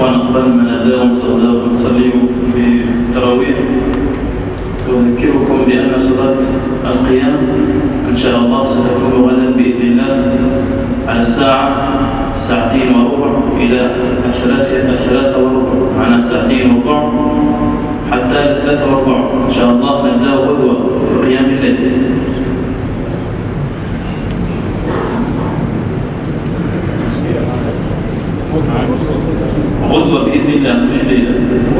إخوان قبل ما نداهم ونصلي في التراويح، أذكركم بأن صلاة القيام إن شاء الله ستكون غدا بإذن الله على الساعة 2:15 إلى 3:15، معنا 2:15 حتى 3:15 إن شاء الله. نبدأ غدوة في قيام الليل. غدوة بإذن الله مش ليلة.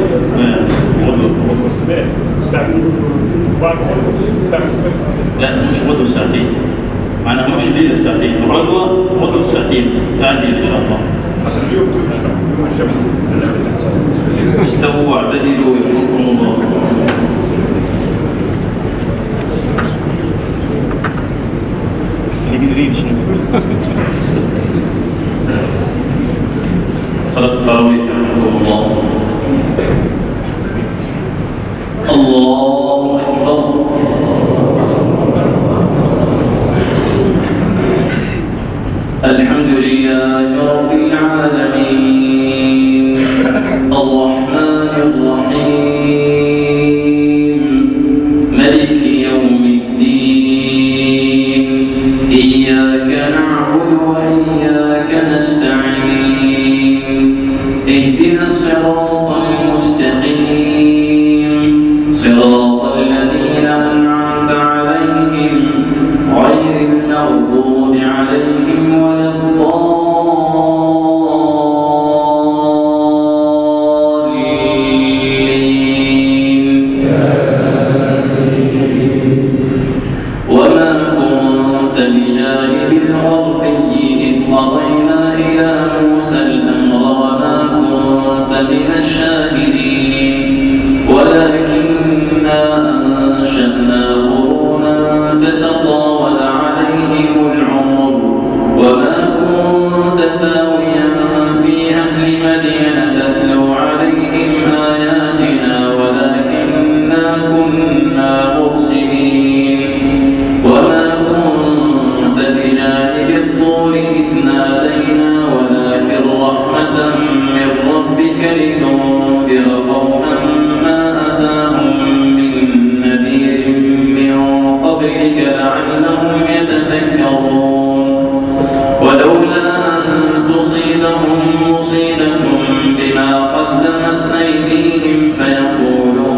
لا مش غدوة ساعتين، معنا مش الليلة ساعتين، غدوة ساعتين تعال الليل إن شاء الله. استووا واعتدلوا يحفظكم الله. صلاة التراويح يحفظكم الله. الله أكبر. الحمد لله رب العالمين الرحمن الرحيم ملك يوم الدين إياك نعبد وإياك نستعين اهدنا الصراط المستقيم صراط الذين أنعمت عليهم غير المغضوب عليهم ولا الضالين. وما كنت بجانب الغربي إذ قضينا إلى موسى الأمر وما كنت من الشاهدين ولكننا أنشأنا قرونا فتطاول عليهم العمر وما كنت ثاويا في أهل مدين تتلو عليهم آياتنا ولكننا كنا مرسلين. وما كنت بجانب الطور إذ نادينا ولكن رحمة من ربك لتنذر قوما ما أتاهم من نذير من قبلك لعلهم يتذكرون. ولولا أن تصيبهم مصيبة بما قدمت أيديهم فيقولوا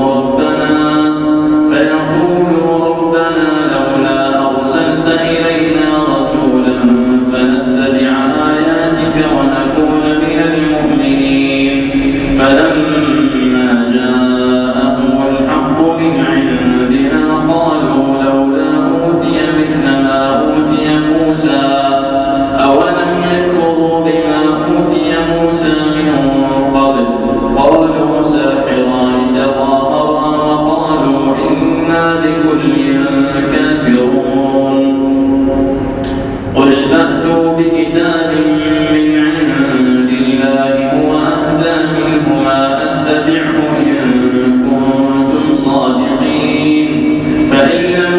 ربنا لولا أرسلت إلينا رسولا فنتبع آياتك ونكون من المؤمنين. فلما جاءهم الحق من عندنا قالوا لولا أوتي مثل ما أوتي موسى أولم يكفروا بما أوتي موسى من قبل قالوا ساحران تظاهرا وقالوا إنا بكل كافرون. قل فأتوا بكتاب من عند الله هو أهدى منهما أتبعه إن كنتم صادقين. فإن لم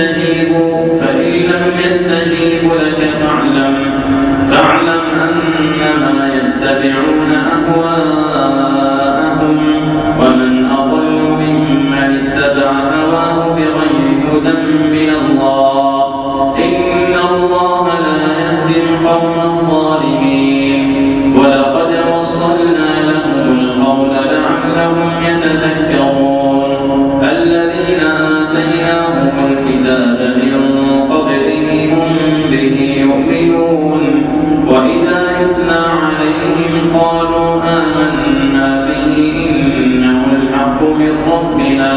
يستجيبوا لك فاعلم أنما يتبعون أهواءهم ومن أضل ممن اتبع هواه بغير هدى من الله إن الله لا يهدي القوم الظالمين. ولقد وصلنا لهم القول لعلهم يتذكرون. الذين آتيناهم الكتاب من قبله هم به يؤمنون وإذا يتلى عليهم قالوا آمنا به إنه الحق من ربنا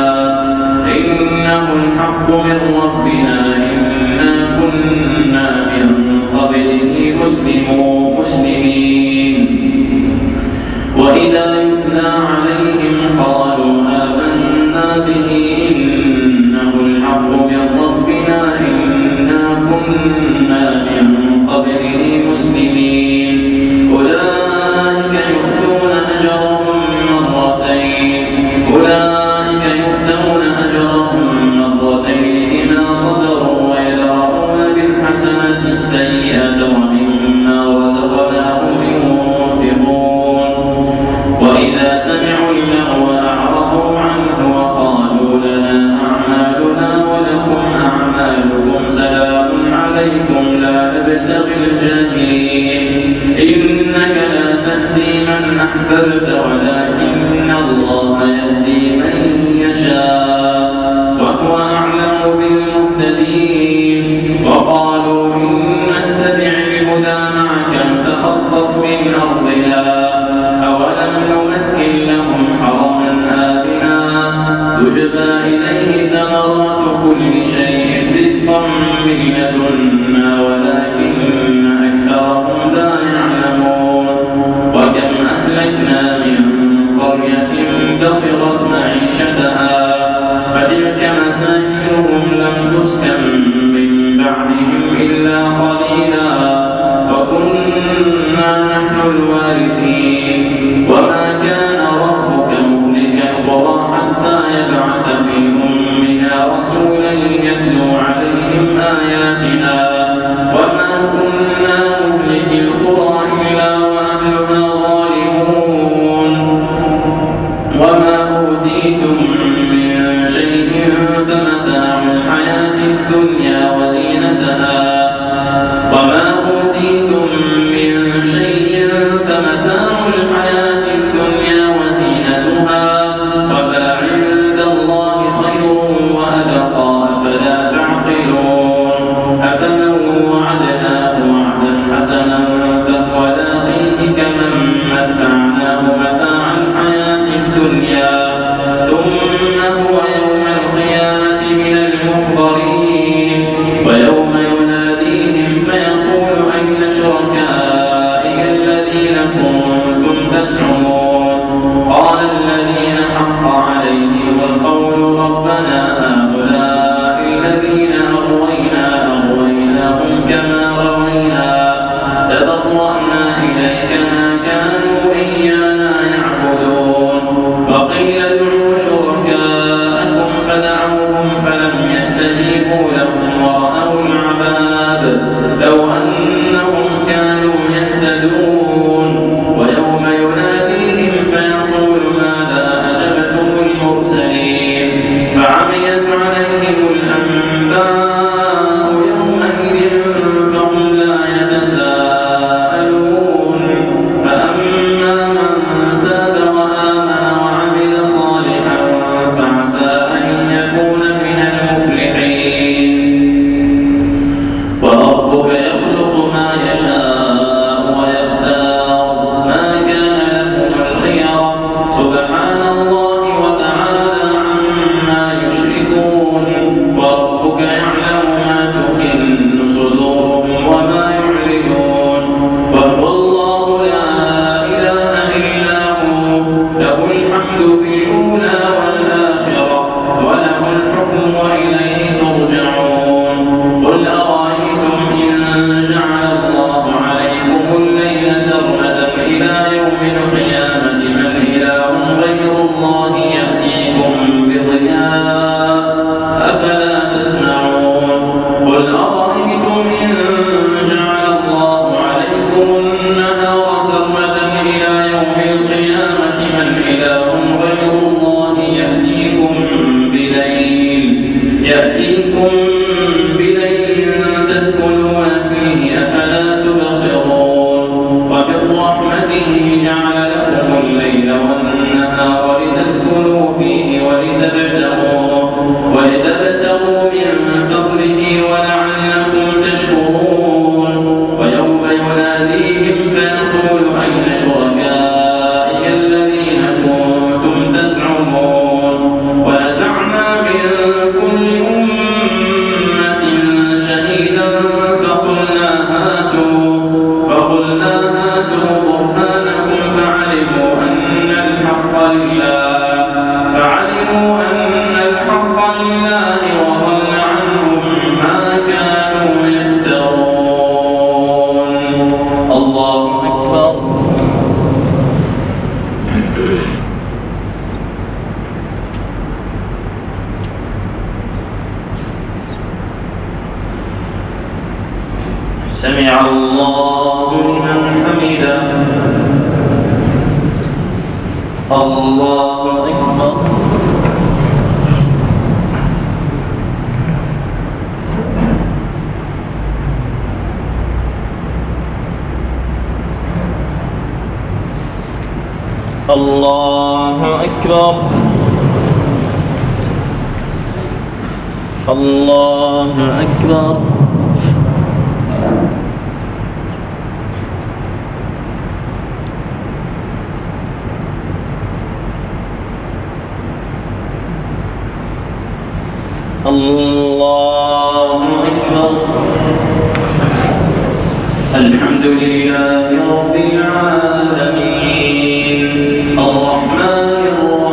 إنا كنا من قبله مسلمين. وإذا يتلى عليهم قالوا آمنا به إنه الحق من ربنا إنا كنا من قبله مسلمين. أولئك يؤتون أجرهم مرتين بما صبروا سمعوا اللغو أعرضوا عنه وقالوا لنا أعمالنا ولكم أعمالكم سلام عليكم لا نبتغي الجاهلين إنك لا تهدي من أحببت ولكن الله يهدي من يشاء وهو أعلم بالمهتدين وقالوا إن نتبع الهدى معك نتخطف من أرضنا أولم نمكن لهم حرما آمنا تجبى إليه ثمرات كل شيء رزقا من لدنا ولكن أكثرهم لا يعلمون وكم أهلكنا من قرية بطرت معيشتها الله أكبر. الله أكبر. الله أكبر. الله أكبر. الحمد لله رب العالمين الرحمن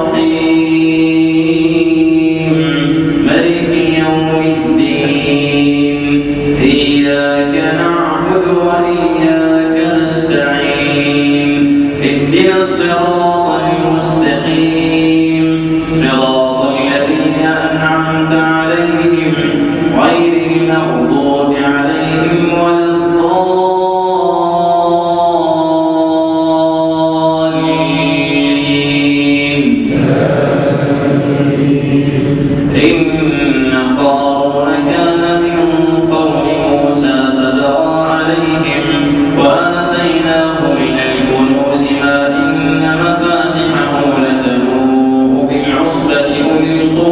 الرحيم مالك يوم الدين إياك نعبد وإياك نستعين اهدنا الصراط المستقيم صراط الذين أنعمت عليهم غير المغضوب عليهم ولا الضالين. إن قارون كان من قوم موسى فبغى عليهم وآتيناه من الكنوز ما إن مفاتحه لتنوء بالعصبة أولي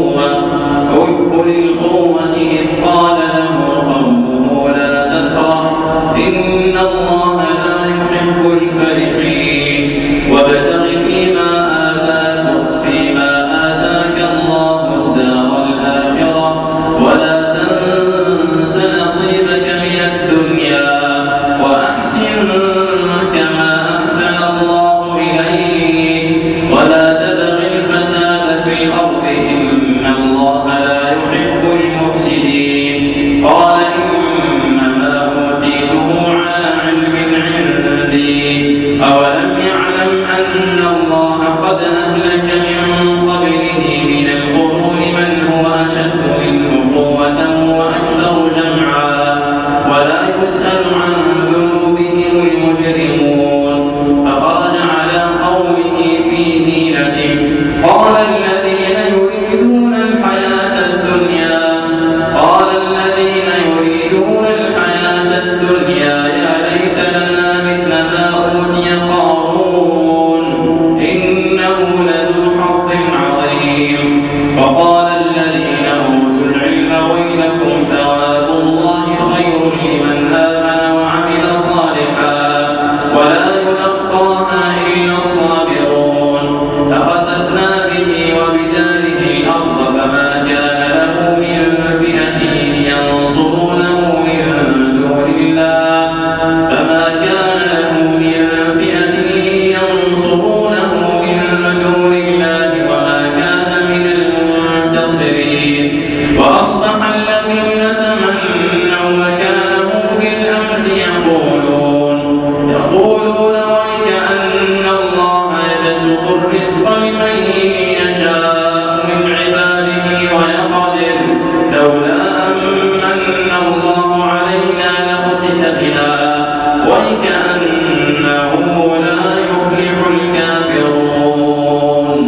القوة إذ قال له قومه لا تفرح إن الله لا يحب الفرحين وابتغ فيما آتاك الله الدار الآخرة ولا تنس نصيبك من الدنيا وأحسن كما أحسن الله إليك ولا تبغ الفساد في الأرض إن الله لا يحب المفسدين. قال إنما أوتيته على علم عندي أولم يعلم أن الله قد أهلك من قبله من القرون من هو أشد منه قوة وأكثر جمعا ولا يسأل عن ذنوبهم المجرمون. فخرج على قومه في زينته قال الذين يريدون الحياة الدنيا يا ليت لنا مثل ما أوتي قارون إنه لذو حظ عظيم. وقال الذين أوتوا العلم ويلكم ثواب الله خير لمن آمن وعمل صالحا ولا يلقاها إلا الصابرون. فخسفنا به وبداره الأرض فما كان له من فئة ينصرونه من دون الله وما كان من المنتصرين. وأصبح الذين تمنوا مكانه بالأمس يقولون ويك أن الله يبسط الرزق لمن يشاء من عباده ويقدر لولا أمن الله علينا لخسف بنا ويكأنه لا يفلح الكافرون.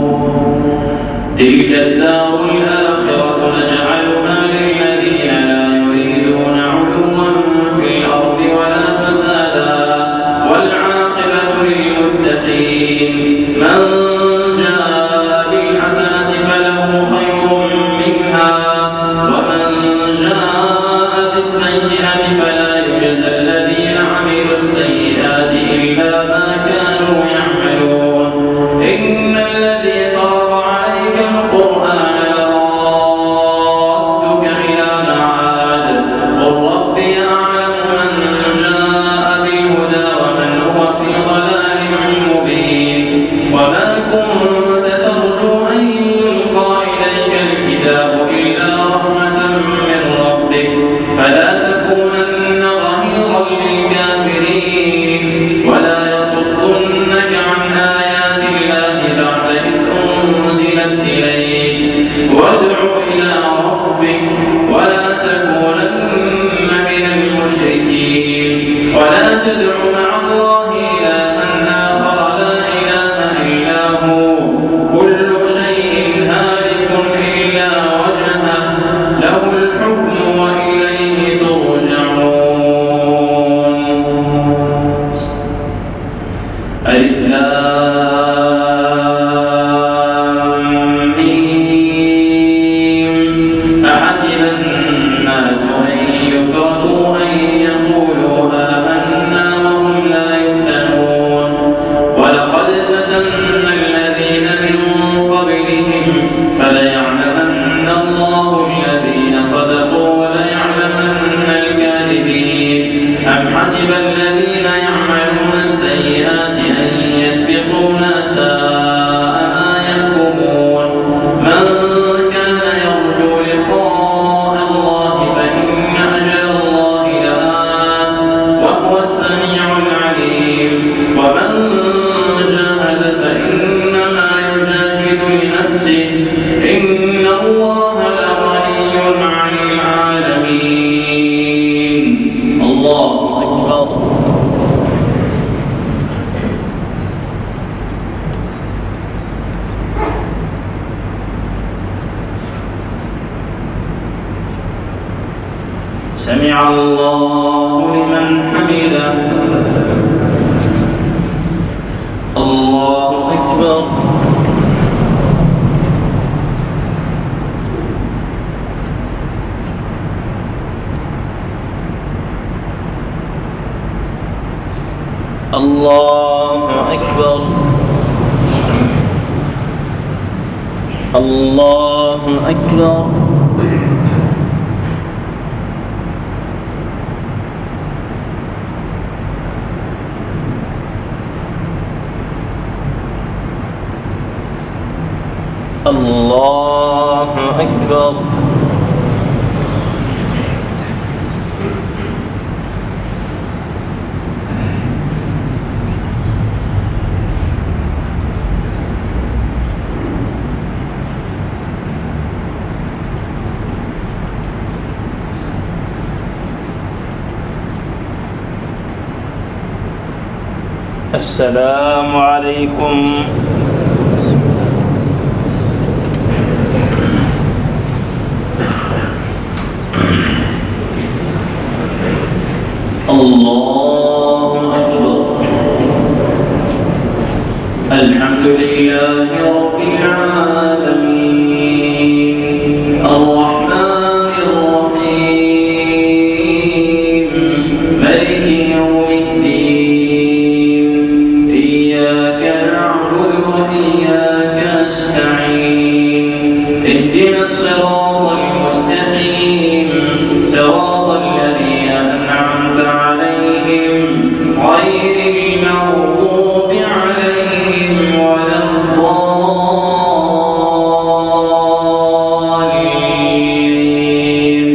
تلك الدار الآخرة نجعلها للذين لا يريدون علوا في الأرض ولا فسادا والعاقبة للمتقين. من جاء بالحسنة فله خير منها ومن جاء بالسيئة فلا يجزى الذين عملوا السيئات إلا ما كانوا يعملون. إن الذي فرض عليك القرآن لرادك إلى معاد قل ربي أعلم من جاء بالهدى ومن هو في ضلال مبين. وما ألف لام ميم أحسب الناس أن يتركوا أن يقولوا آمنا وهم لا يفتنون ولقد فتنا الذين من قبلهم فليعلمن الله الذين صدقوا وليعلمن الكاذبين أم حسب الذين يعملون السيئات أن يسبقونا ساء ما يحكمون من كان يرجو لقاء الله فإن أجل الله لآت وهو السميع العليم ومن جاهد فإنما يجاهد لنفسه إن الله لغني عن العالمين. الله أكبر. سمع الله لمن حمده. الله أكبر. الله أكبر. الله أكبر. الله أكبر. السلام عليكم. الله أكبر. الحمد لله رب العالمين الرحمن الرحيم مالك يوم الدين إياك نعبد وإياك نستعين اهدنا الصراط المستقيم صراط الذين أنعمت عليهم غير المغضوب عليهم ولا الضالين.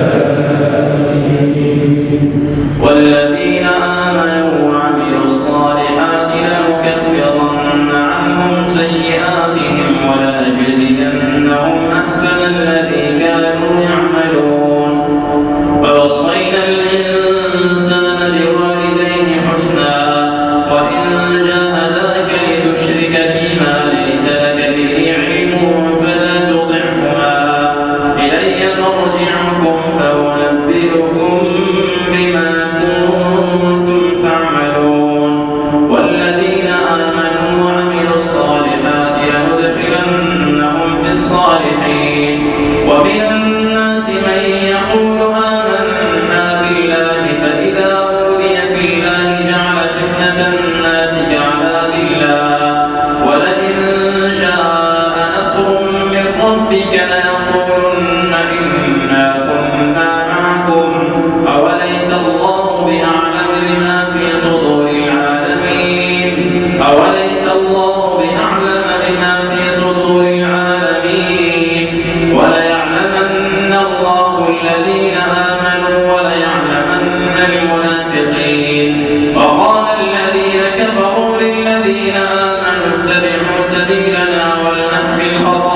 والذين آمنوا وعملوا الصالحات لنكفرن عنهم سيئاتهم ولنجزينهم أحسن الذي كانوا يعملون ووصينا الإنسان بوالديه حسنا وإن جاهداك لتشرك بما ليس لك به علم فلا تطعهما إلي مرجعكم فأنبئكم بما كنتم تعملون والذين آمنوا وعملوا الصالحات لندخلنهم في الصالحين ومن الناس من يقول آمنا بالله فإذا أوذي في الله جعل فتنة الناس كعذاب الله ولئن جاء نصر من ربك ليقولن إنا كنا معكم أوليس الله بأعلم بما في صدور العالمين أوليس الله بأعلم بما في صدور العالمين وليعلمن الله الذين آمنوا وليعلمن المنافقين وقال الذين كفروا للذين آمنوا اتبعوا سبيلنا ولنحمل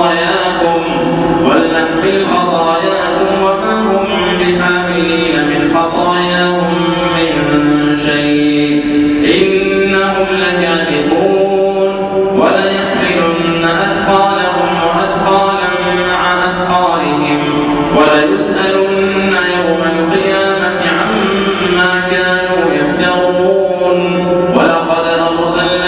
خطاياكم وما هم بحاملين من خطاياهم من شيء إنهم لكاذبون وليحملن أثقالهم وأثقالا مع أثقالهم وليسألن يوم القيامة عما كانوا يفترون ولقد أرسلنا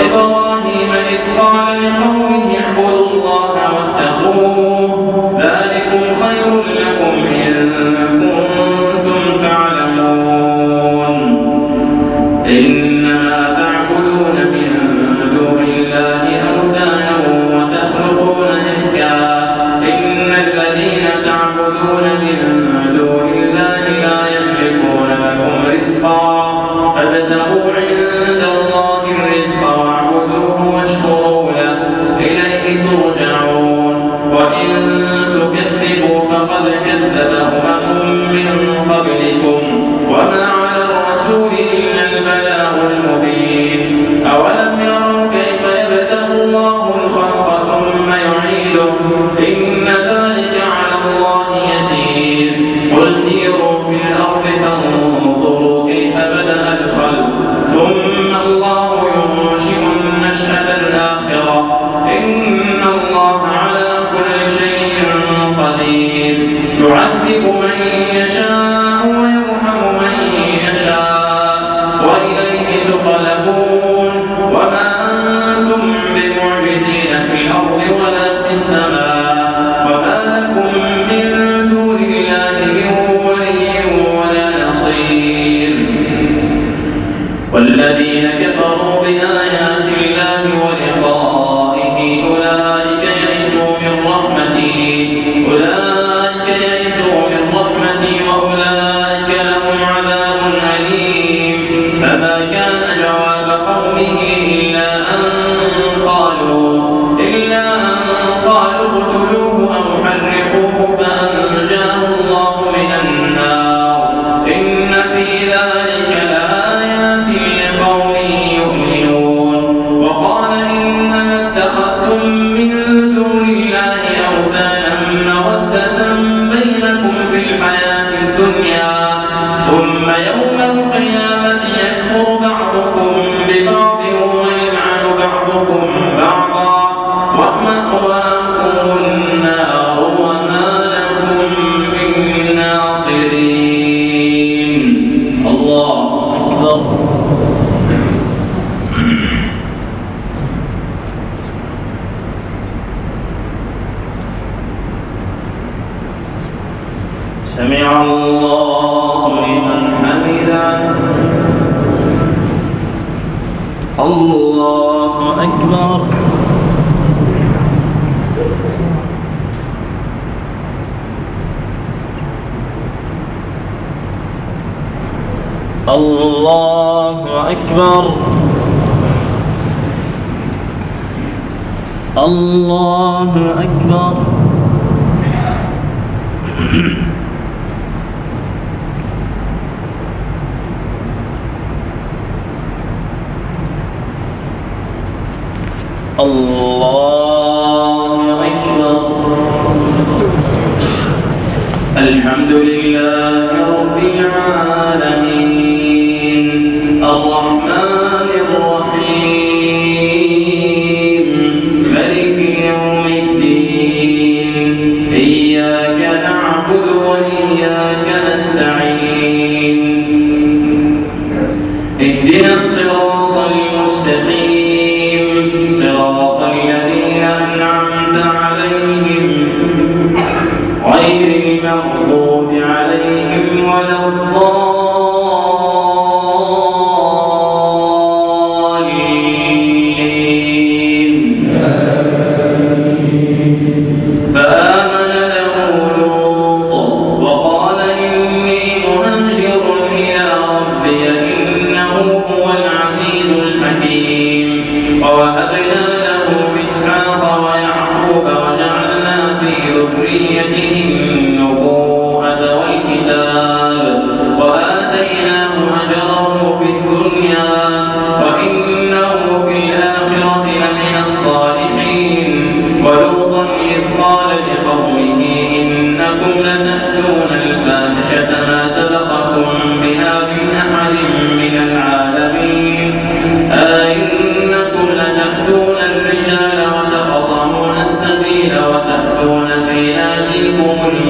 وإبراهيم إذ قال لقومه اعبدوا الله واتقوه ذلكم خير لكم إن كنتم تعلمون إنما تعبدون من دون الله أوثانا وتخلقون إفكا إن الذين تعبدون من دون الله لا يملكون لكم رزقا فابتغوا عند الله الرزق واعبدوه واشكروا له إليه ترجعون وإن تكذبوا فقد كذب من قبلكم وما على الرسول إلا البلاغ المبين أولم يروا كيف يبدأ الله الخلق ثم يعيده إن ذلك على الله يسير قل سيروا في الأرض فانظروا كيف بدأ الخلق ثم الله ينشئ النشأة الآخرة إن الله على كل شيء قدير يعذب من يشاء ويرحم من يشاء وإليه تقلبون وما أنتم بمعجزين في الأرض ولا في السماء وما لكم من دون الله من ولي ولا نصير والذين كفروا بآيات الله ولقائه أولئك يئسوا من رحمتي وأولئك لهم عذاب أليم فما كان جواب قومه إلا أن قالوا اقتلوه أو حرقوه فأنجاه الله من النار إن في ذلك لآيات لقوم يؤمنون وقال إنما اتخذتم من دون الله أوثانا مودة بينكم في الحياة الدنيا ثم يوم القيامة يكفر بعضكم ببعض ويلعن بعضكم بعضا ومأواكم النار وما لكم من ناصرين الله أكبر سمع الله لمن حمده الله أكبر الله أكبر الله أكبر الله أكبر الحمد لله رب العالمين الرحمن الرحيم مالك يوم الدين إياك نعبد وإياك نستعين اهدنا الصراط المستقيم صراط الذين أنعمت عليهم غير المغضوب عليهم ولا الضالين فآمن له لوط وقال إني مهاجر إلى ربي إنه هو العزيز الحكيم ووهبنا له إسحاق ويعقوب وجعلنا في ذريته النبوءة والكتاب وآتيناه أجره في الدنيا وإنه في الآخرة لمن الصالحين ولوطا إذ قال لقومه إنكم لتأتون الفاحشة ما سبقكم بها من أحد من العالمين أئنكم لتأتون الرجال وتقطعون السبيل وتأتون في ناديكم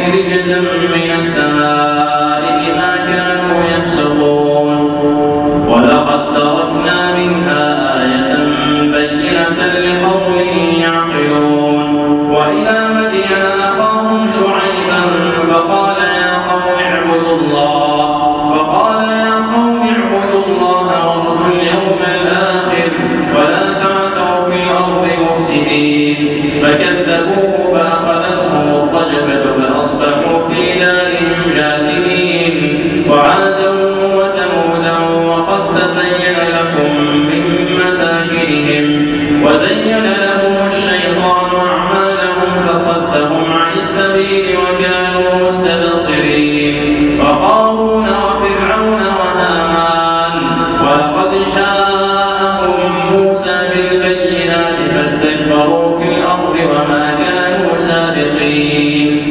رجزا من السماء بما كانوا يفسقون ولقد تركنا منها آية بينة لقوم يعقلون وإلى مدين أخاهم شعيبا فقال يا قوم اعبدوا الله وارجوا اليوم الآخر ولا تعثوا في الأرض مفسدين فكذبوه فأخذتهم الرجفة فأصبحوا في دارهم جاثمين وعادا وثمودا وقد تبين لكم من مساكنهم وزين لهم الشيطان أعمالهم فصدهم عن السبيل وكانوا مستبصرين وقارون وفرعون وهامان ولقد جاءهم موسى بالبينات فاستكبروا في الأرض وما كانوا سابقين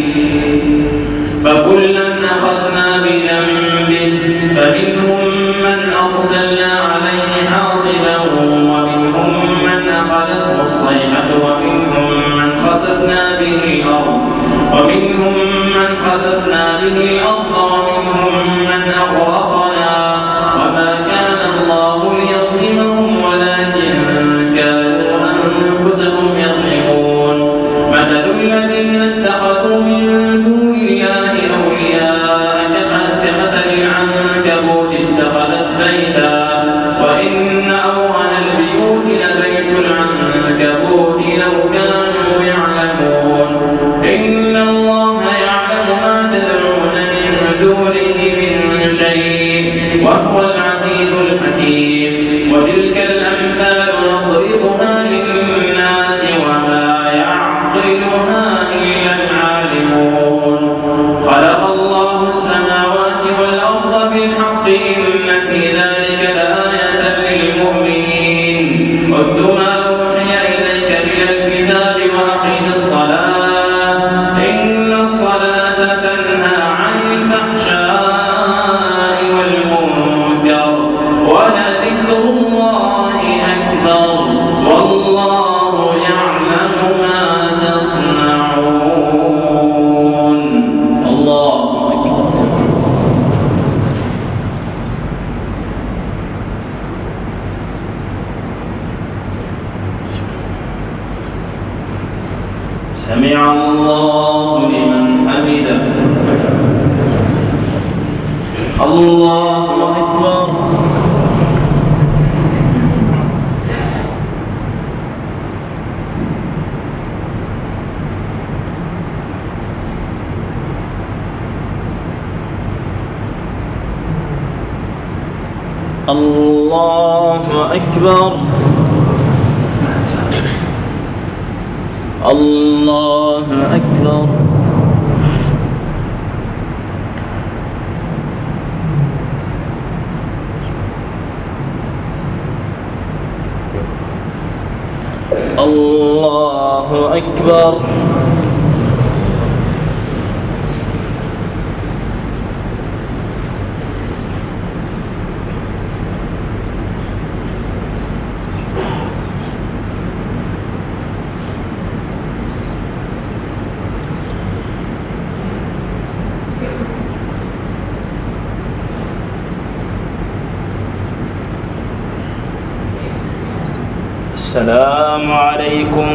فكلا أخذنا بذنبه فمنهم من أرسلنا عليه حاصبا ومنهم من أخذته الصيحة ومنهم من خسفنا به الأرض ومنهم من أغرقنا وما كان الله ليظلمهم ولكن كانوا أنفسهم يظلمون مثل الذين اتخذوا من دون الله أولياء كمثل العنكبوت اتخذت بيتا وإن أوهن البيوت لبيت العنكبوت لو كانوا يعلمون إن الله يعلم ما تدعون من دونه من شيء وهو العزيز الحكيم وتلك الأمثال نضربها للناس وما يعقلها إلا العالمون خلق الله السماوات والأرض بالحق إن في ذلك لآية للمؤمنين اتل ما أوحي إليك من الكتاب وأقم الصلاة إن الصلاة تنهى عن الفحشاء والمنكر ولذكر الله أكبر والله يعلم ما تصنعون الله أكبر سمع الله لمن حمده الله أكبر الله أكبر الله أكبر الله أكبر السلام عليكم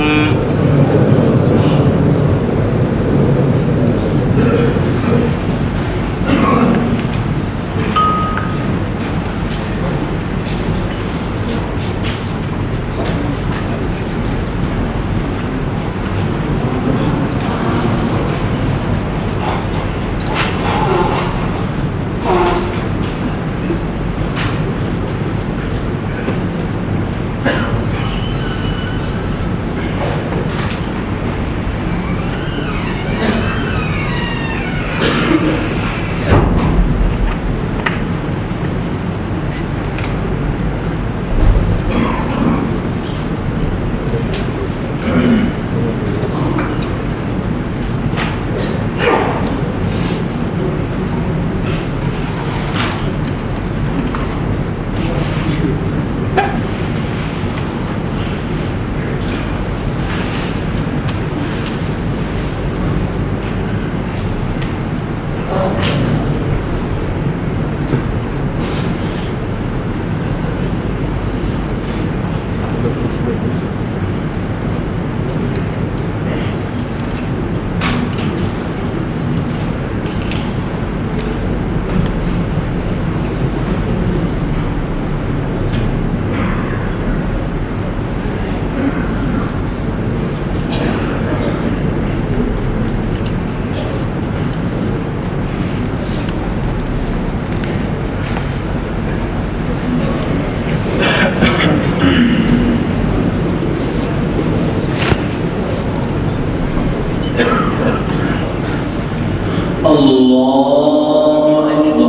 الله أكبر.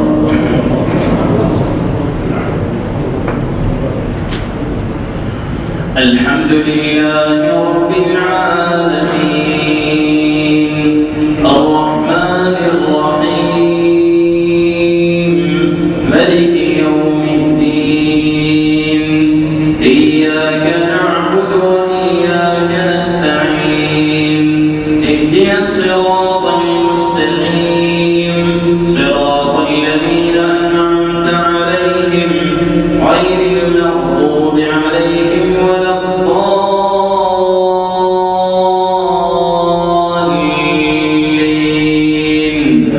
الحمد لله رب العالمين الرحمن الرحيم ملك يوم الدين إياك نعبد وإياك نستعين اهدنا الصراط المستقيم صراط الذين أنعمت عليهم غير المغضوب عليهم ولا الضالين.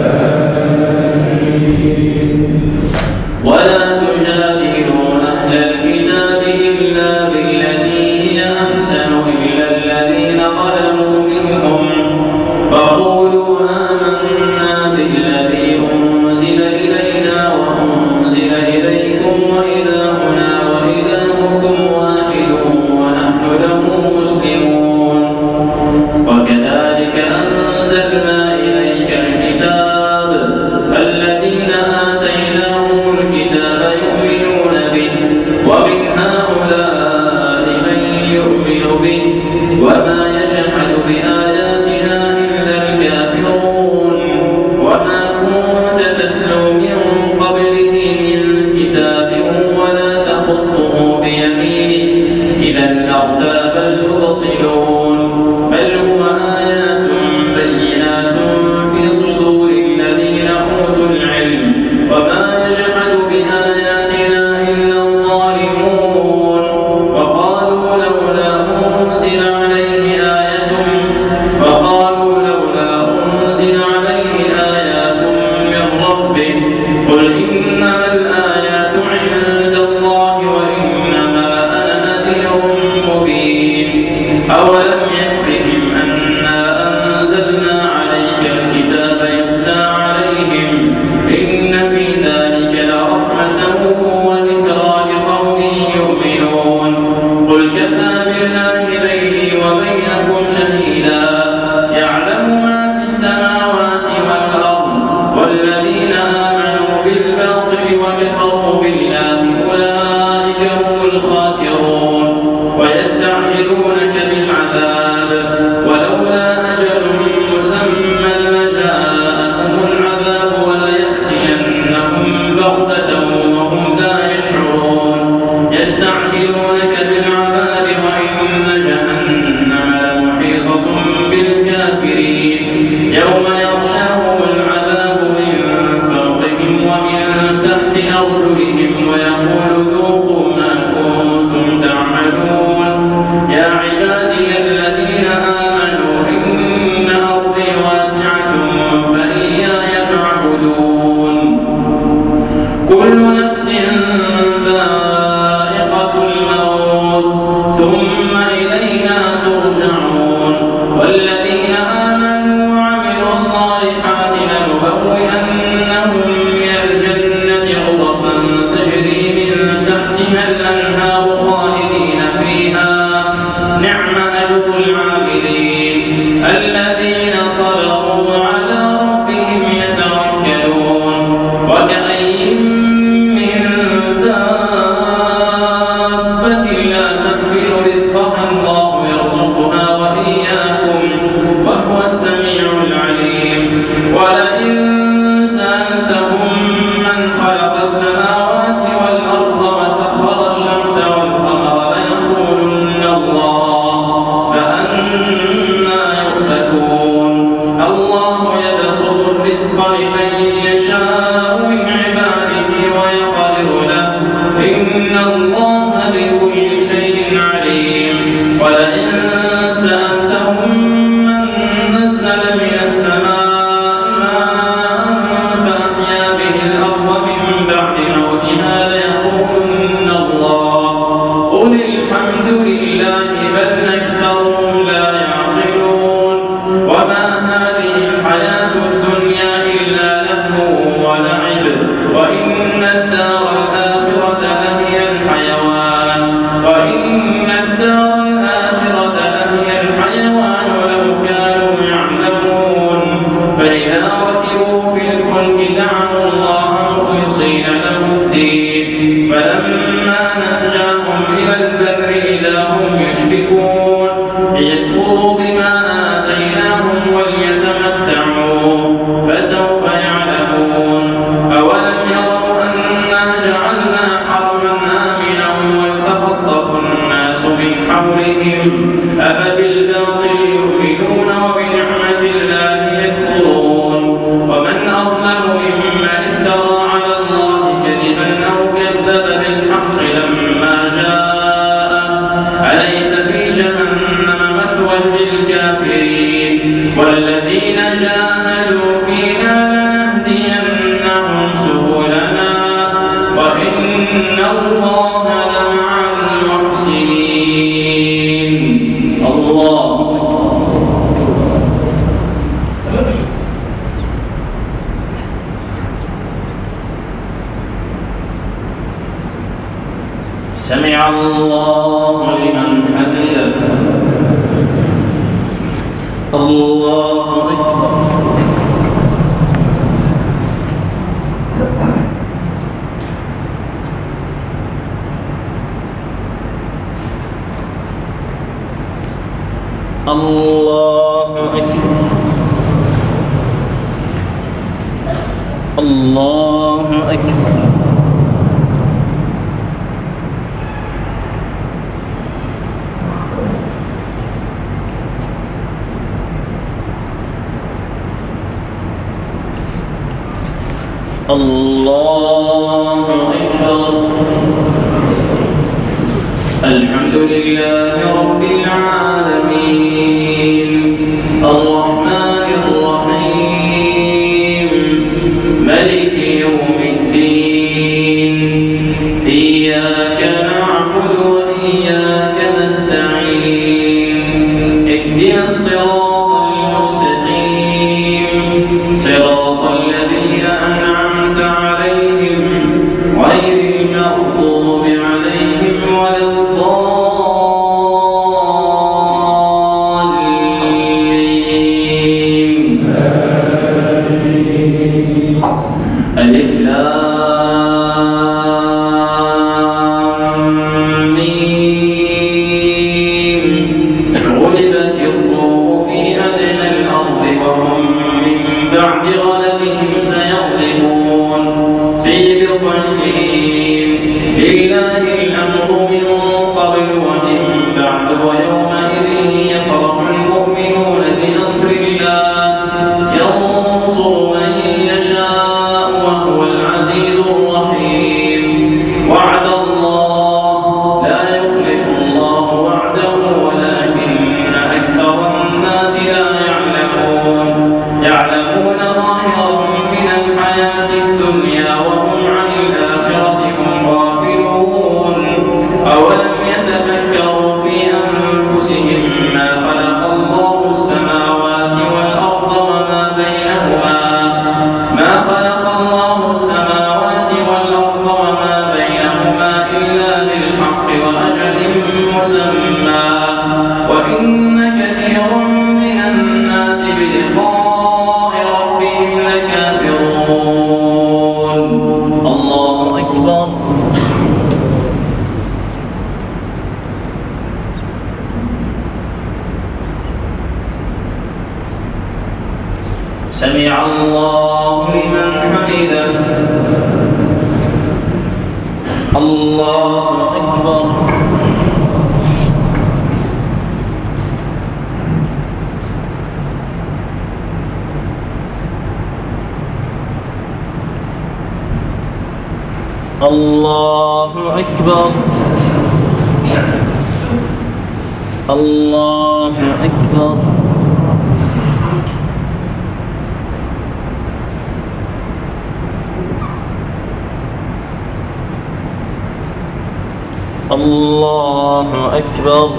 ولا تجادلوا أهل الكتاب إلا بالتي هي أحسن إلا الذين ظلموا منهم وقولوا آمنا بالذي أنزل إلينا وأنزل إليكم وإلهنا وإلهكم واحد ونحن له مسلمون. وكذلك أنزلنا إليك الكتاب فالذين آتيناهم الكتاب يؤمنون به ومن هؤلاء من يؤمن به وما يجحد بآياتنا إلا الكافرون. وما كنت تتلو من قبله من كتاب ولا تخطه بيمينك إذا لارتاب المبطلون. بل هو آيات بينات في صدور الذين أوتوا العلم وما يجحد بآياتنا إلا الظالمون. وقالوا لولا أنزل عليه آيات من ربه قل إنما الآيات عند الله وإنما أنا نذير مبين. أولم يكفهم أنا أنزلنا عليك الكتاب يتلى عليهم إن في ذلك لرحمة وذكرى لقوم يؤمنون. قل كفى بالله بيني وبينكم شهيدا يعلم ما في السماوات والأرض والذين آمنوا بالباطل وكفروا بالله أولئك هم الخاسرون. ويستعجلونك بالعذاب ولولا أجل مسمى لجاءهم العذاب وليأتينهم بغتة وهم لا يشعرون. يستعجلونك بالعذاب وإن جهنم لمحيطة بالكافرين يوم يغشاهم العذاب من فوقهم ومن تحت أرجلهم ويقول ذوقوا ما كنتم تعملون. يا عبادي الذين آمنوا إن أرضي واسعة فإياي فاعبدون. كل نفس ذائقة الموت ثم إلينا ترجعون. والذين آمنوا وعملوا الصالحات لنبوئنهم من الجنة غرفا تجري من تحتها الأنهار خالدين فيها نعم أجر العاملين الذين صبروا وعلى ربهم يتوكلون. وكأي من دابة لا تحمل رزقها الله يرزقها وإياكم وهو السميع العليم. ولئن سألتهم من خلق السماوات والأرض وسخر الشمس والقمر ليقولن الله فأنى يؤفكون. الله يبسط الرزق لمن يشاء من عباده ويقدر له إن الله بكل شيء عليم. ولئن سألتهم من نزل من السماء ماء فأحيا به الأرض من بعد موتها ليقولن الله قل الحمد لله بل أكثرهم لا يعقلون. وما هذه الحياة الدنيا إلا لهو سمع الله لمن حمده. الله أكبر. الله أكبر. الله أكبر. الله أكبر. الحمد لله رب العالمين الرحمن الرحيم ملك يوم الدين إياك نعبد وإياك نستعين اهدنا الصراط المستقيم صراط الذين أنعمت عليهم غير المغضوب عليهم ولا الضالين. ألف لام ميم غلبت الروم في أدنى الأرض وهم من بعد غلبهم سيغلبون في بضع سنين لله الأمر من قبل ومن بعد ويومئذ يفرح المؤمنون بنصر الله ينصر من يشاء وهو العزيز الرحيم. وعد الله لا يخلف الله وعده ولكن أكثر الناس لا يعلمون ظاهرا من الحياة الدنيا وهم عن الآخرة هم غافلون. أولم يتفكروا في أنفسهم ما خلق الله السماوات والأرض وما بينهما إلا بالحق وأجل مسمى وإن كثيرا من الناس بلقاء ربهم لكافرون. الله أكبر. سمع الله لمن حمده. الله أكبر. الله أكبر. الله أكبر. الله أكبر.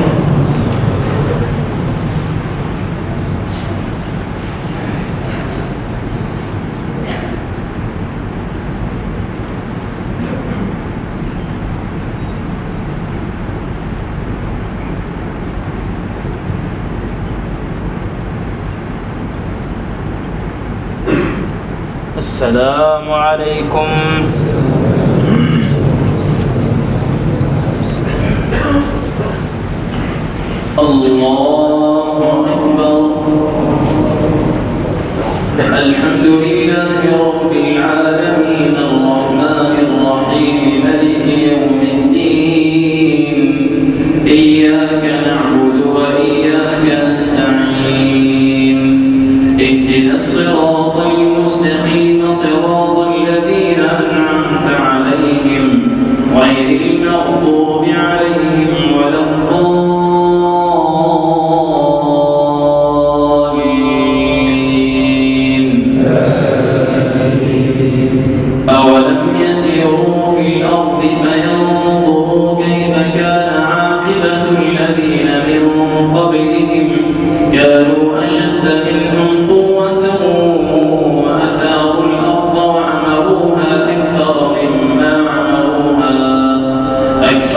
السلام عليكم. الله أكبر. الحمد لله رب العالمين الرحمن الرحيم ملك يوم الدين إياك نعبد وإياك نستعين اهدنا الصراط المستقيم صراط الذين أنعمت عليهم غير المغضوب عليهم ولا الضالين. أولم يسيروا في الأرض فينظروا كيف كان عاقبة الذين من قبلهم كانوا أشد منهم قوة وأثاروا الأرض وعمروها أكثر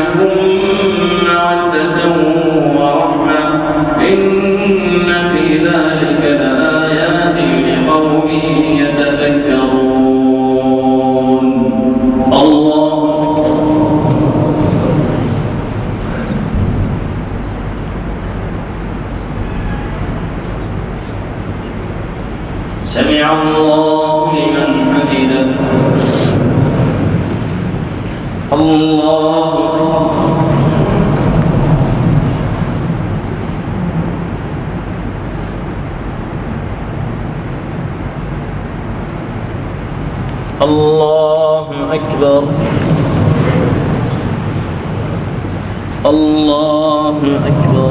بينكم مودة ورحمة إن في ذلك لآيات لقوم يتفكرون. الله سمع الله لمن حمده. الله الله أكبر. الله أكبر.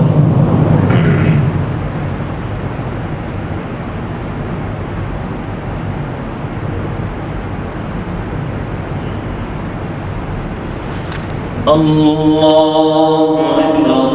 الله أكبر.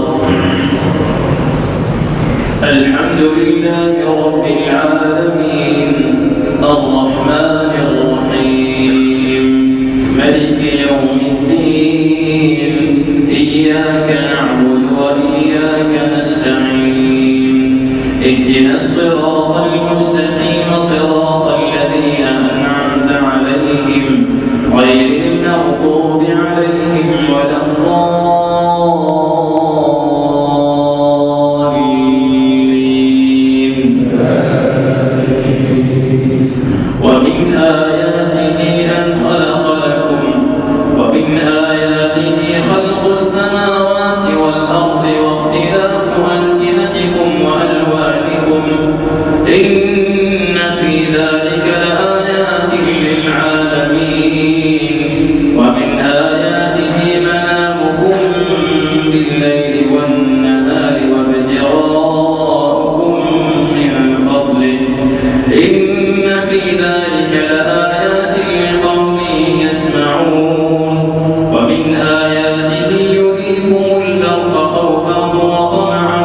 الحمد لله رب العالمين الرحمن الرحيم ملك يوم الدين إياك نعبد وإياك نستعين اهدنا الصراط المستقيم صراط الذين أنعمت عليهم غير المغضوب عليهم ولا الضالين. ومن آياته خلق السماوات والأرض واختلاف ألسنتكم وألوانكم إن في ذلك لآيات للعالمين. ومن آياته منامكم بالليل والنهار وابتغاؤكم من فضله إن في ذلك لآيات لقوم يسمعون. ومن آياته يريكم البرق خوفا وطمعا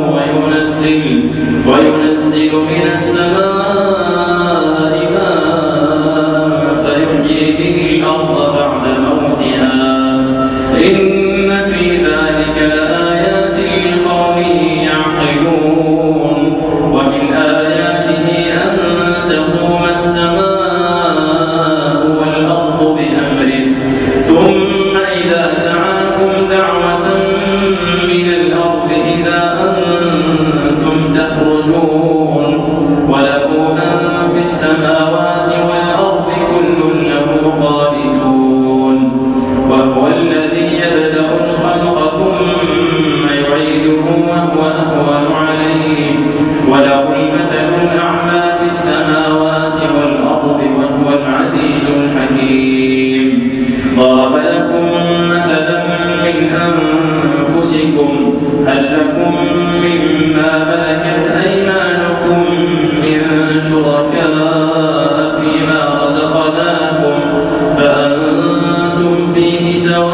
وينزل من السماء ماء فيحيي به الأرض بعد موتها إن في ذلك لآيات لقوم يعقلون. ومن آياته أن تقوم السماء والأرض بأمره ثم إذا دعاكم دعوة من الأرض إذا أنتم تخرجون. وله من في السماوات والأرض كل له قانتون. وهو الذي يبدأ الخلق ثم يعيده وهو أهون عليه وله المثل الأعلى في السماوات والأرض وهو العزيز الحكيم. ضرب لكم مثلا من أنفسكم هل لكم مما ملكت أيمانكم من شركاء فيما رزقناكم فأنتم فيه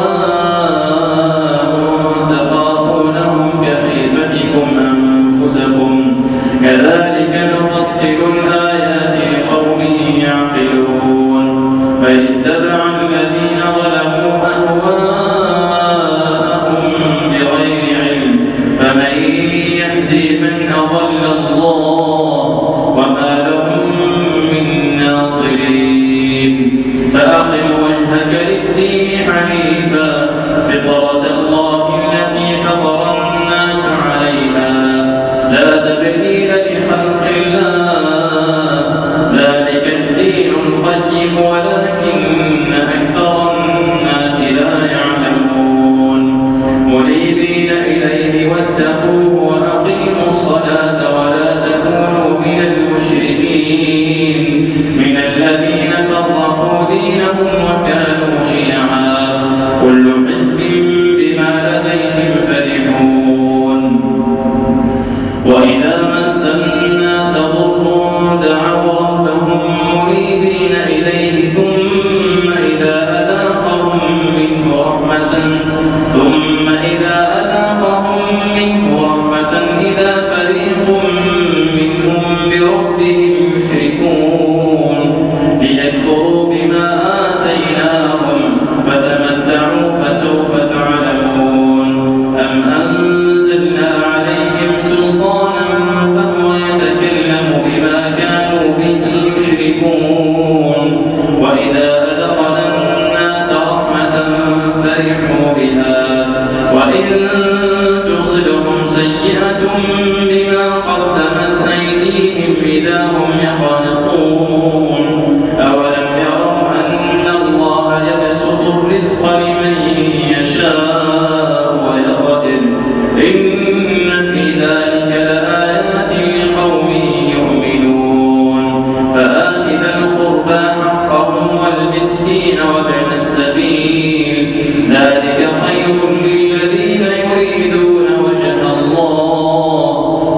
سواء تخافونهم كخيفتكم أنفسكم كذلك نفصل الآيات لقوم يعقلون. بل اتبع الذين ظلموا أهواءهم بغير علم فمن يهدي من أضل الله وما لهم من ناصرين. فأقم وجهك للدين حنيفا فطرة الله التي فطر الناس عليها لا تبديل لخلق الله ذلك الدين القيم ولكن أكثر الناس لا يعلمون. منيبين إليه واتقوه وأقيموا الصلاة ولا تكونوا من المشركين من الذين فرقوا دينهم وكانوا شيعا كل حزب بما لديهم فرحون. وإذا مس الناس ضر دعوا ربهم منيبين إليه ثم إذا أذاقهم منه رحمة إذا فريق منهم بربهم يشركون ليكفروا بما آتيناهم فتمتعوا فسوف تعلمون. وإن تصبهم سيئة بما قدمت أيديهم إذا هم يقنطون أولم يروا أن الله يبسط الرزق لمن يشاء ويقدر إن في ذلك لآيات لقوم يؤمنون فآت ذا القربى حقه والمسكين وابن السبيل ذلك خير للذين يريدون وجه الله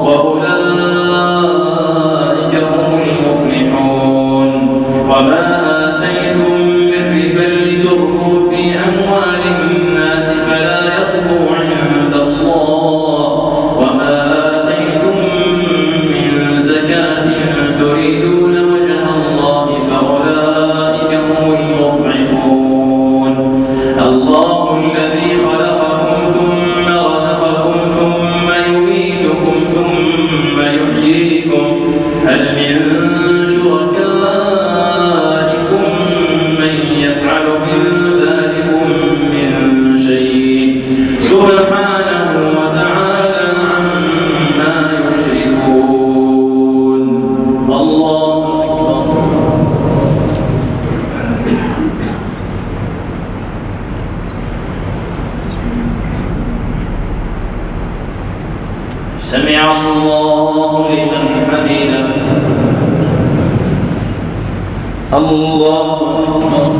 وأولئك هم المفلحون وما آتيتم من ربا لتربوا في أموال الناس فلا يربو عند الله وما آتيتم من زكاة تريدون وجه الله فأولئك هم المضعفون الله الذي خلقكم ثم رزقكم ثم يميتكم ثم يحييكم هل من شركائكم من يفعل من ذلكم من شيء سبحانه وتعالى عما يشركون الله أكبر سمع الله لمن حمده الله أكبر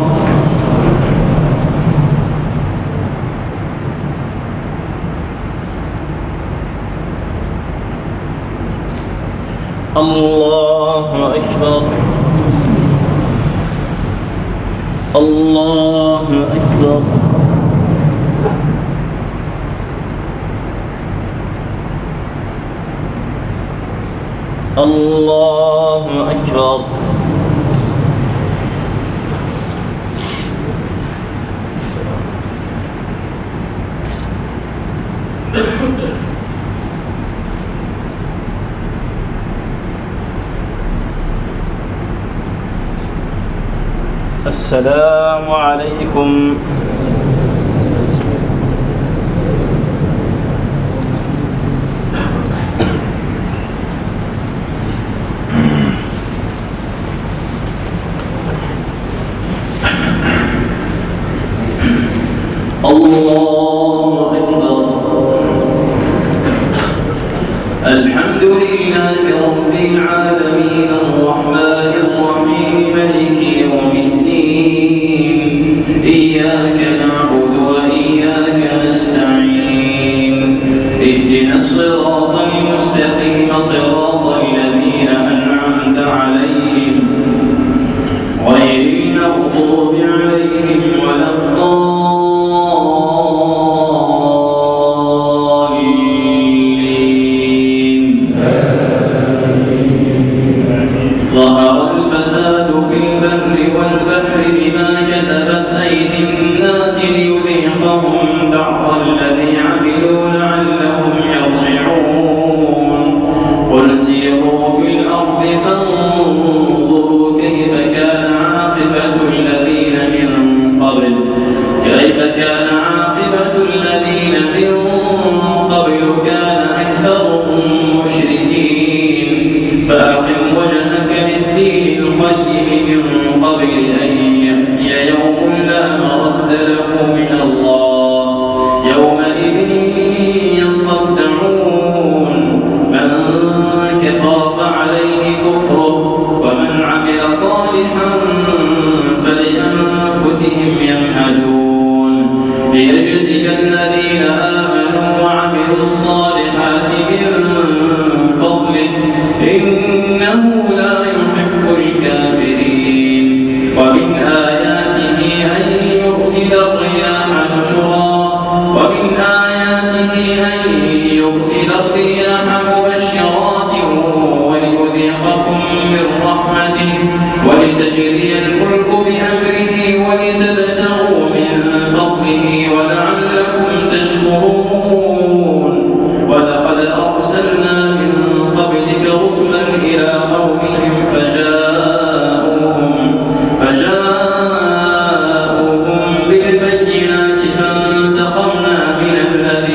الله أكبر الله أكبر الله أكبر السلام عليكم الله أكبر الحمد لله رب العالمين الرحمن الرحيم مالك يوم الدين إياك نعبد وإياك نستعين اهدنا الصراط المستقيم صراط الذين أنعمت عليهم غير المغضوب عليهم ولا ظهر الفساد في البر والبحر بما كسبت أيدي الناس ليذيقهم بعض الذي عملوا لعلهم يرجعون قل سيروا في الأرض فانظروا كيف كان عاقبة الذين من قبل كان أكثرهم مشركين فأقم وجهك للدين القيم من قبل أن يأتي يوم لا مرد له من الله يومئذ يصدعون من كفر فعليه كفره ومن عمل صالحا فلأنفسهم يمهدون ليجزي الذين آمنوا وعملوا الصالحات من فضله إنه لا يحب الكافرين ومن آياته أن يرسل الرياح مبشرات وليذيقكم من رحمته ولتجري الفلك بأمره ولتبتغوا من فضله ولعلكم تشكرون ولقد أرسلنا من قبلك رسلا إلى قومهم فجاءوهم بالبينات فانتقمنا من الذين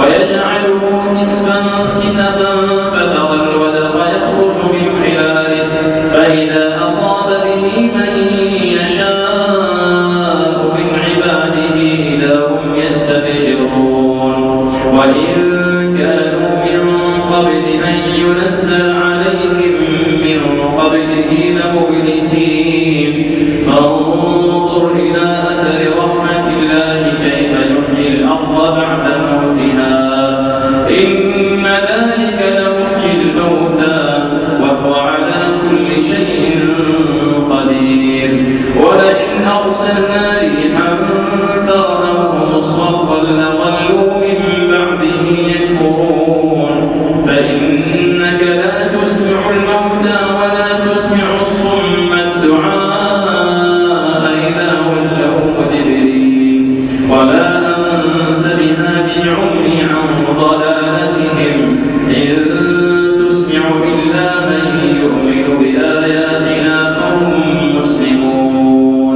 ويجعله كسفا فترى الودق يخرج من خلاله فإذا أصاب به من يشاء من عباده إذا هم يستبشرون وإن كانوا من قبل أن ينزل عليهم من قبله لمبلسين فانظر إلى أثر رحمة الله كيف يحيي الأرض بعد موتها إن ذلك لمحيي الموتى وهو على كل شيء قدير ولئن أرسلنا ريحا فرأوه مصفرا لظلوا من بعده يكفرون فإنك لا تسمع الموتى ولا تسمع الصم الدعاء إذا ولوا مدبرين وما أنت بهادي العمي عن ضلالتهم إن تسمع إلا من يؤمن بآياتنا فهم مسلمون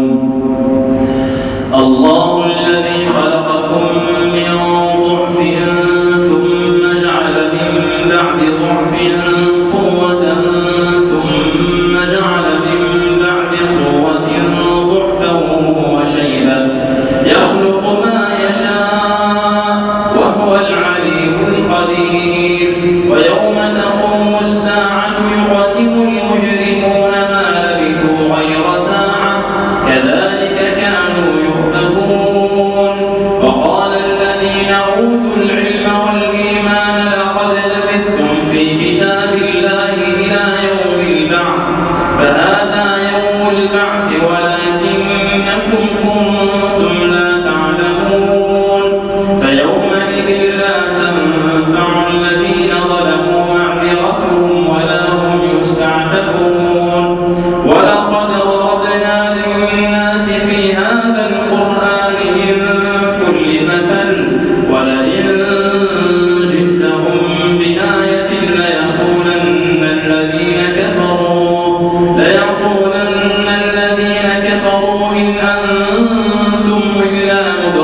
الله الذي خلقكم من ضعف ثم جعل من بعد ضعف قوة ثم جعل من بعد قوة ضعفا وشيبا يخلق ما يشاء وهو العليم القدير ويوم تقوم الساعة يقسم المجرمون ما لبثوا غير ساعة كذلك كانوا يؤفكون وقال الذين أوتوا العلم والإيمان لقد لبثتم في كتاب الله إلى يوم البعث فهذا يوم البعث ولكنكم كنتم لا تعلمون فيومئذ لا تنفع الذين ظلموا معذرتهم ولا هم يستعتبون ولقد ضربنا للناس في هذا القرآن من كل مثل ولئن جئتهم بآية ليقولن الذين كفروا إن أنتم إلا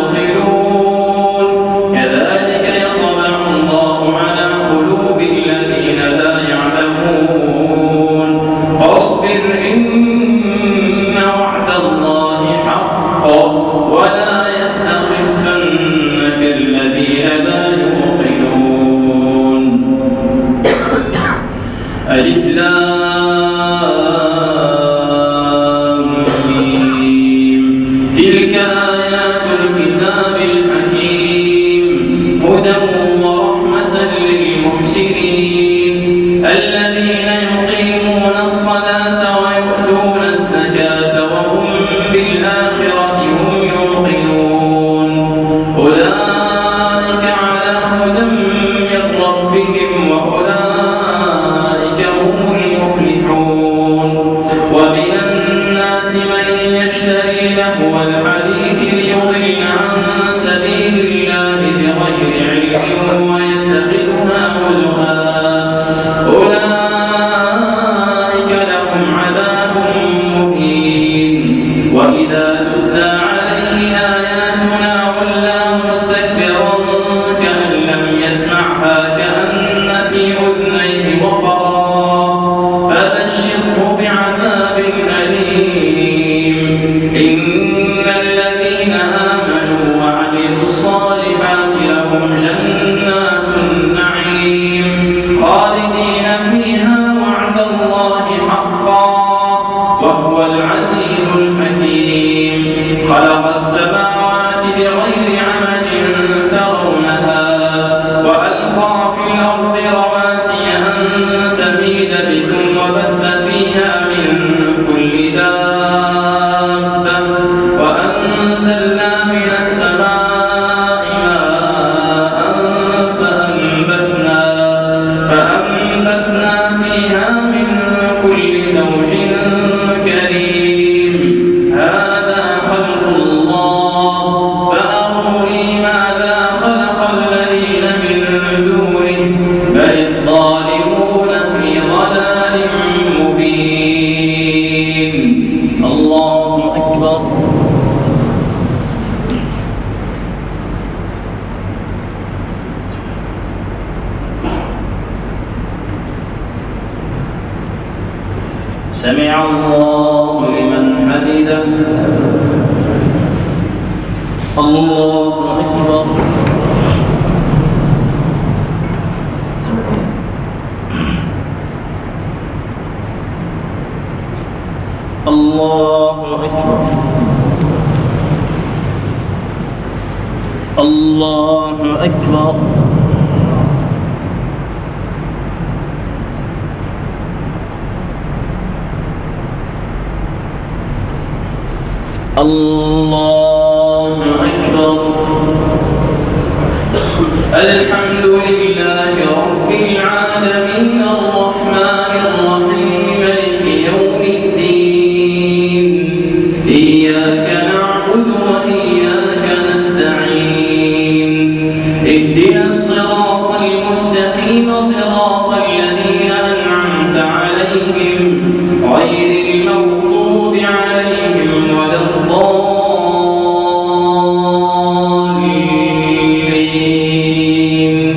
مبطلون كذلك يطبع الله على قلوب الذين لا يعلمون فاصبر إن وعد الله حق ولا يستخفنك الذين لا يوقنون ألف لام ميم تلك آيات الكتاب الحكيم هدى ورحمة للمحسنين الذين يقيمون الصلاة ويؤتون الزكاة وهم بالآخرة هم يوقنون أولئك على هدى من ربهم وأولئك هم المفلحون ومن الناس من يشتري لهو الحديث ليضل عن سبيل الله بغير علم ويتخذها هزوا أولئك لهم عذاب مهين وإذا تتلى عليه آياتنا ولى مستكبرا كأن لم يسمعها كأن في أذنيه وقرا فبشره بعذاب أليم إن الذين آمنوا وعملوا الصالحات لهم جنات النعيم خالدين فيها وعد الله حقا وهو العزيز الحكيم خلق السماوات بغير عمد ترونها وألقى في الأرض رواسي أن تميد بكم وبث فيها من كل دابة وأنزلنا من السماء ماء سمع الله لمن حمده. الله أكبر. الله أكبر. الله أكبر. الله أكبر. الحمد لله رب العالمين الرحمن الرحيم مالك يوم الدين إياك نعبد وإياك نستعين اهدنا الصراط المستقيم صراط الذين أنعمت عليهم غير المغضوب عليهم ولا الضالين.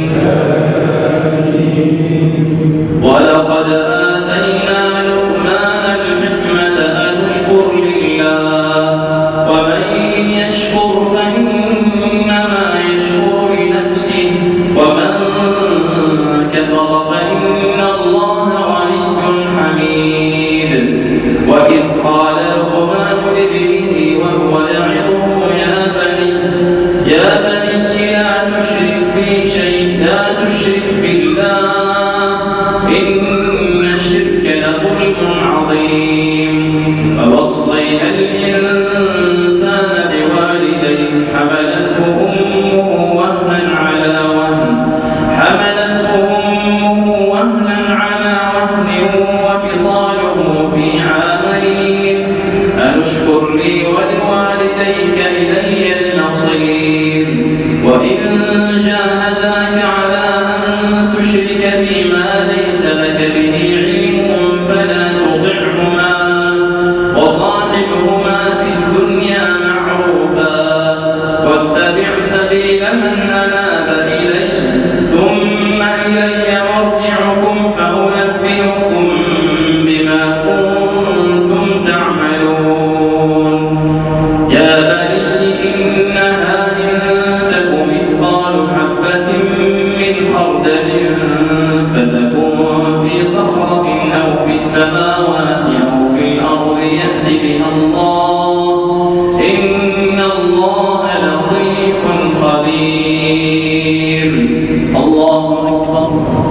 ولقد آتينا لقمان الحكمة أن اشكر لله ومن يشكر فإنما يشكر لنفسه ومن كفر فإن الله غني حميد. وإذ قال لقمان لابنه وهو يعظه يا بني لا تشرك بي شيئا لا تشرك بالله إن الشرك لظلم عظيم. ووصينا الإنسان بوالديه حملته أمه وهنا على وهن وفصاله في عامين أن اشكر لي ولوالديك إلي المصير. وإن جاهداك على أن تشرك بي ما ليس لك به علم فلا تطعهما وصاحبهما في الدنيا معروفا واتبع سبيل من أناب إلي ثم إلي مرجعكم فأنبئكم بما كنتم تعملون. يا بني إنها إن تك مثقال حبة من خردل فتكن في صخرة أو في السماوات أو في الأرض يأت بها الله إن الله لطيف خبير. الله أكبر.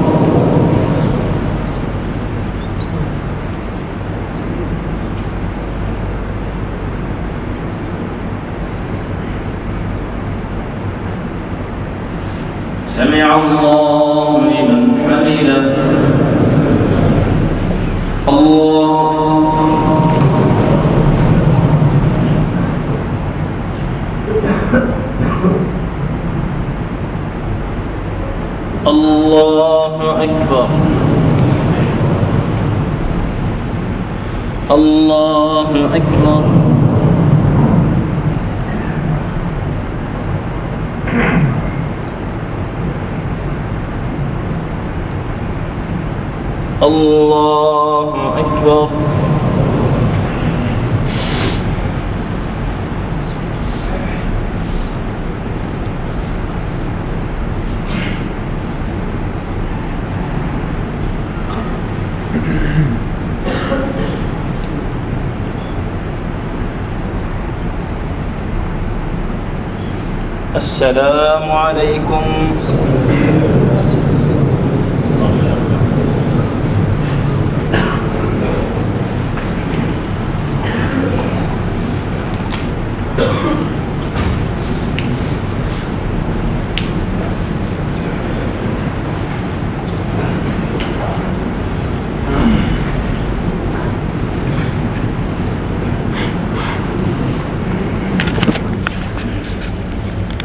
سمع الله لمن حمده. الله أكبر. الله أكبر. الله أكبر. السلام عليكم.